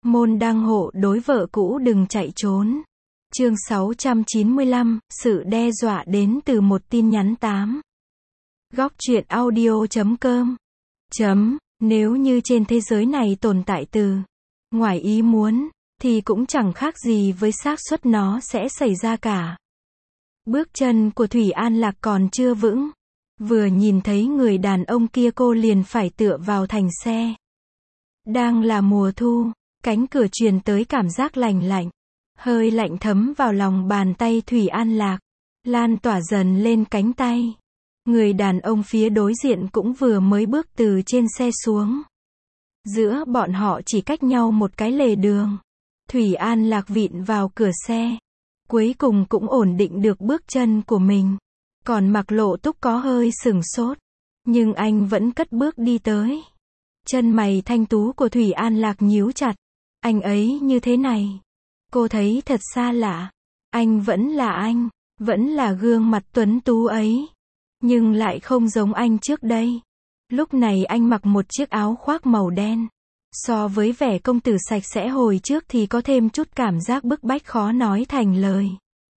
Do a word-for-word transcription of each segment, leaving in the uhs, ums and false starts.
Môn đăng hộ đối vợ cũ đừng chạy trốn. Chương sáu trăm chín mươi lăm, sự đe dọa đến từ một tin nhắn tám. Góc truyện audio chấm com. Chấm, nếu như trên thế giới này tồn tại từ ngoài ý muốn, thì cũng chẳng khác gì với xác suất nó sẽ xảy ra cả. Bước chân của Thủy An Lạc còn chưa vững. Vừa nhìn thấy người đàn ông kia cô liền phải tựa vào thành xe. Đang là mùa thu, cánh cửa truyền tới cảm giác lành lạnh. Hơi lạnh thấm vào lòng bàn tay Thủy An Lạc, lan tỏa dần lên cánh tay. Người đàn ông phía đối diện cũng vừa mới bước từ trên xe xuống. Giữa bọn họ chỉ cách nhau một cái lề đường. Thủy An Lạc vịn vào cửa xe. Cuối cùng cũng ổn định được bước chân của mình. Còn Mạc Lộ Túc có hơi sửng sốt. Nhưng anh vẫn cất bước đi tới. Chân mày thanh tú của Thủy An Lạc nhíu chặt. Anh ấy như thế này. Cô thấy thật xa lạ. Anh vẫn là anh. Vẫn là gương mặt tuấn tú ấy. Nhưng lại không giống anh trước đây. Lúc này anh mặc một chiếc áo khoác màu đen. So với vẻ công tử sạch sẽ hồi trước thì có thêm chút cảm giác bức bách khó nói thành lời.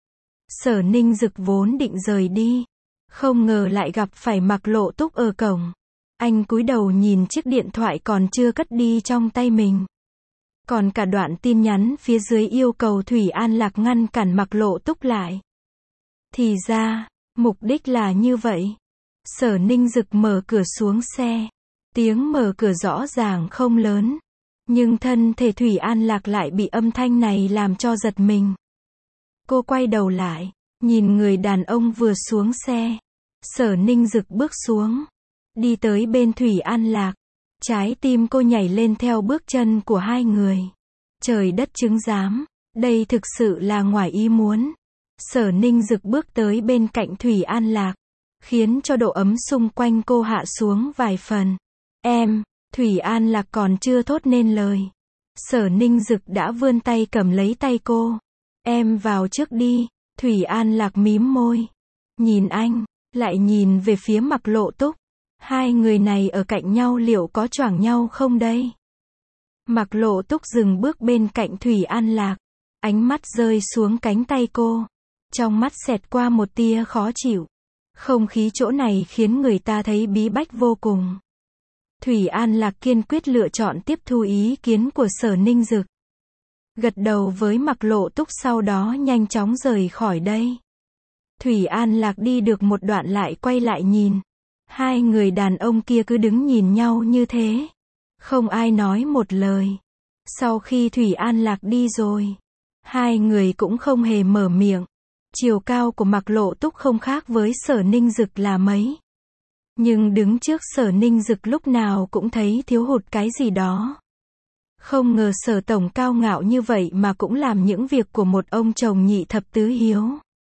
Sở Ninh Dực vốn định rời đi. Không ngờ lại gặp phải Mạc Lộ Túc ở cổng. Anh cúi đầu nhìn chiếc điện thoại còn chưa cất đi trong tay mình. Còn cả đoạn tin nhắn phía dưới yêu cầu Thủy An Lạc ngăn cản Mạc Lộ Túc lại. Thì ra, mục đích là như vậy. Sở Ninh Dực mở cửa xuống xe. Tiếng mở cửa rõ ràng không lớn. Nhưng thân thể Thủy An Lạc lại bị âm thanh này làm cho giật mình. Cô quay đầu lại, nhìn người đàn ông vừa xuống xe. Sở Ninh Dực bước xuống. Đi tới bên Thủy An Lạc. Trái tim cô nhảy lên theo bước chân của hai người. Trời đất chứng giám, đây thực sự là ngoài ý muốn. Sở Ninh Dực bước tới bên cạnh Thủy An Lạc. Khiến cho độ ấm xung quanh cô hạ xuống vài phần. Em, Thủy An Lạc còn chưa thốt nên lời. Sở Ninh Dực đã vươn tay cầm lấy tay cô. Em vào trước đi. Thủy An Lạc mím môi. Nhìn anh, lại nhìn về phía Mạc Lộ Túc. Hai người này ở cạnh nhau liệu có choảng nhau không đây? Mạc Lộ Túc dừng bước bên cạnh Thủy An Lạc. Ánh mắt rơi xuống cánh tay cô. Trong mắt xẹt qua một tia khó chịu. Không khí chỗ này khiến người ta thấy bí bách vô cùng. Thủy An Lạc kiên quyết lựa chọn tiếp thu ý kiến của Sở Ninh Dực. Gật đầu với Mạc Lộ Túc sau đó nhanh chóng rời khỏi đây. Thủy An Lạc đi được một đoạn lại quay lại nhìn. Hai người đàn ông kia cứ đứng nhìn nhau như thế. Không ai nói một lời. Sau khi Thủy An Lạc đi rồi, hai người cũng không hề mở miệng. Chiều cao của Mạc Lộ Túc không khác với Sở Ninh Dực là mấy. Nhưng đứng trước Sở Ninh Dực lúc nào cũng thấy thiếu hụt cái gì đó. Không ngờ Sở Tổng cao ngạo như vậy mà cũng làm những việc của một ông chồng nhị thập tứ hiếu.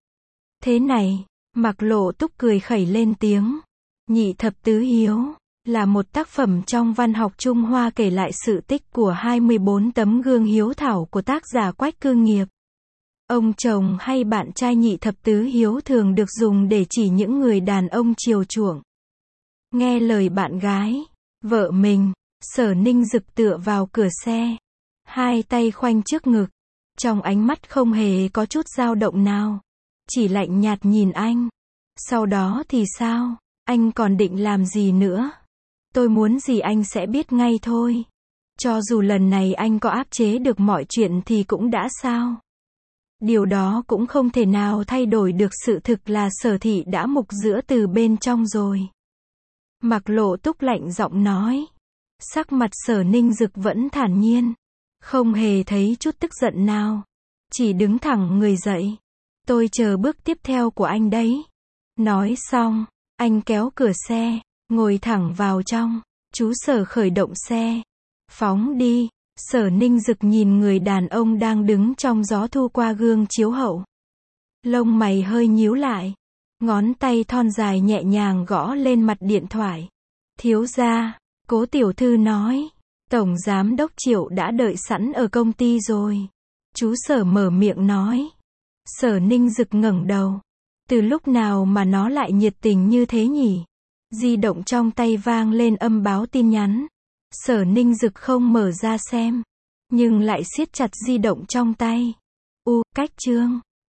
Thế này, Mạc Lộ Túc cười khẩy lên tiếng. Nhị thập tứ hiếu là một tác phẩm trong văn học Trung Hoa kể lại sự tích của hai mươi bốn tấm gương hiếu thảo của tác giả Quách Cương Nghiệp. Ông chồng hay bạn trai nhị thập tứ hiếu thường được dùng để chỉ những người đàn ông chiều chuộng. Nghe lời bạn gái, vợ mình, Sở Ninh Dực tựa vào cửa xe. Hai tay khoanh trước ngực. Trong ánh mắt không hề có chút dao động nào. Chỉ lạnh nhạt nhìn anh. Sau đó thì sao? Anh còn định làm gì nữa? Tôi muốn gì anh sẽ biết ngay thôi. Cho dù lần này anh có áp chế được mọi chuyện thì cũng đã sao? Điều đó cũng không thể nào thay đổi được sự thực là Sở thị đã mục giữa từ bên trong rồi. Mạc Lộ Túc lạnh giọng nói. Sắc mặt Sở Ninh Dực vẫn thản nhiên. Không hề thấy chút tức giận nào. Chỉ đứng thẳng người dậy. Tôi chờ bước tiếp theo của anh đấy. Nói xong, anh kéo cửa xe, ngồi thẳng vào trong. Chú Sở khởi động xe. Phóng đi. Sở Ninh Dực nhìn người đàn ông đang đứng trong gió thu qua gương chiếu hậu. Lông mày hơi nhíu lại. Ngón tay thon dài nhẹ nhàng gõ lên mặt điện thoại. Thiếu gia, Cố tiểu thư nói. Tổng giám đốc Triệu đã đợi sẵn ở công ty rồi. Chú Sở mở miệng nói. Sở Ninh Dực ngẩng đầu. Từ lúc nào mà nó lại nhiệt tình như thế nhỉ? Di động trong tay vang lên âm báo tin nhắn. Sở Ninh Dực không mở ra xem. nhưng lại siết chặt di động trong tay. U, cách chương.